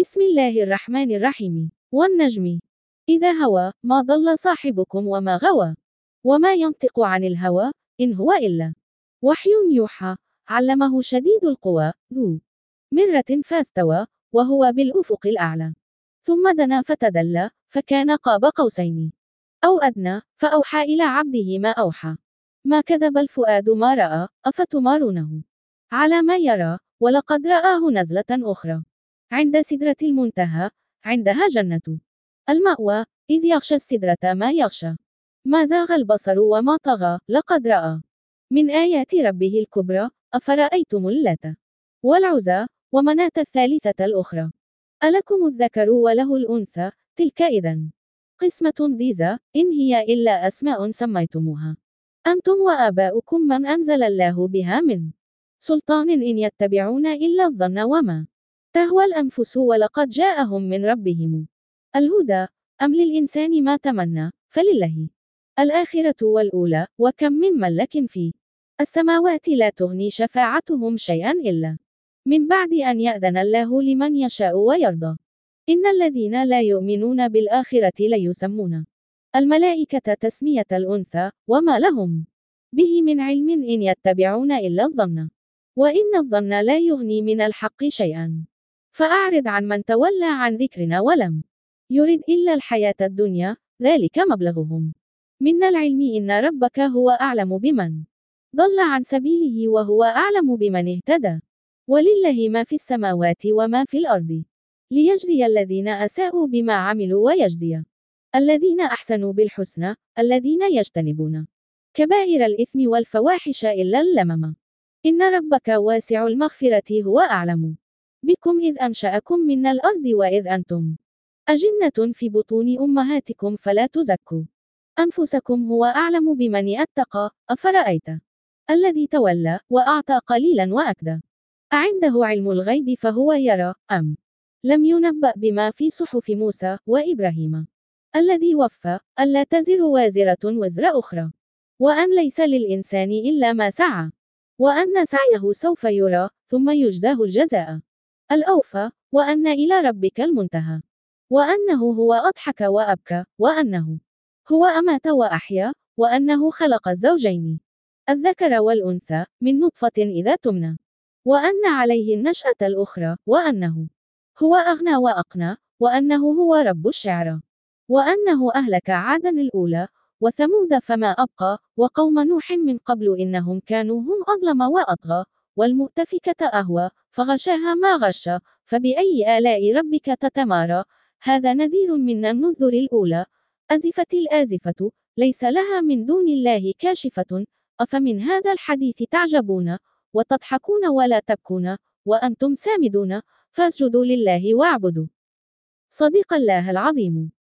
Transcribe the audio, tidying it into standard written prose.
بسم الله الرحمن الرحيم. والنجم إذا هوى ما ضل صاحبكم وما غوى وما ينطق عن الهوى إن هو إلا وحي يوحى علمه شديد القوى ذو مرة فاستوى وهو بالأفق الأعلى ثم دنا فتدلى فكان قاب قوسين أو أدنى فأوحى إلى عبده ما أوحى ما كذب الفؤاد ما رأى أفتمارونه على ما يرى ولقد رآه نزلة أخرى عند سدرة المنتهى عندها جنة المأوى إذ يغشى السدرة ما يغشى ما زاغ البصر وما طغى لقد رأى من آيات ربه الكبرى أفرأيتم اللات والعزى ومناة الثالثة الأخرى ألكم الذكر وله الأنثى تلك إذن قسمة ضيزى إن هي إلا أسماء سميتموها أنتم وآباؤكم من أنزل الله بها من سلطان إن يتبعون إلا الظن وما تهوى الأنفس ولقد جاءهم من ربهم الهدى أم للإنسان ما تمنى فلله الآخرة والأولى وكم من ملك في السماوات لا تغني شفاعتهم شيئا إلا من بعد أن يأذن الله لمن يشاء ويرضى إن الذين لا يؤمنون بالآخرة ليسمون الملائكة تسمية الأنثى وما لهم به من علم إن يتبعون إلا الظن وإن الظن لا يغني من الحق شيئا فأعرض عن من تولى عن ذكرنا ولم يرد إلا الحياة الدنيا ذلك مبلغهم من العلم إن ربك هو أعلم بمن ضل عن سبيله وهو أعلم بمن اهتدى ولله ما في السماوات وما في الأرض ليجزي الذين أساءوا بما عملوا ويجزي الذين أحسنوا بالحسنى الذين يجتنبون كبائر الإثم والفواحش إلا اللمم إن ربك واسع المغفرة هو أعلم بكم إذ أنشأكم من الأرض وإذ أنتم أجنة في بطون أمهاتكم فلا تزكوا أنفسكم هو أعلم بمن اتقى أفرأيت الذي تولى وأعطى قليلا وأكدى أعنده علم الغيب فهو يرى أم لم ينبأ بما في صحف موسى وإبراهيم الذي وفى ألا تزر وازرة وزر أخرى وأن ليس للإنسان إلا ما سعى وأن سعيه سوف يرى ثم يجزاه الجزاء الأوفى وأن إلى ربك المنتهى وأنه هو أضحك وأبكى وأنه هو أمات وأحيا وأنه خلق الزوجين الذكر والأنثى من نطفة إذا تمنى وأن عليه النشأة الأخرى وأنه هو أغنى وأقنى وأنه هو رب الشعرى وأنه أهلك عادا الأولى وثمود فما أبقى وقوم نوح من قبل إنهم كانوا هم أظلم وأطغى والمؤتفكة أهوى فغشاها ما غشى فبأي آلاء ربك تتمارى هذا نذير من النذر الأولى أزفت الآزفة ليس لها من دون الله كاشفة أفمن هذا الحديث تعجبون وتضحكون ولا تبكون وأنتم سامدون فاسجدوا لله واعبدوا صدق الله العظيم.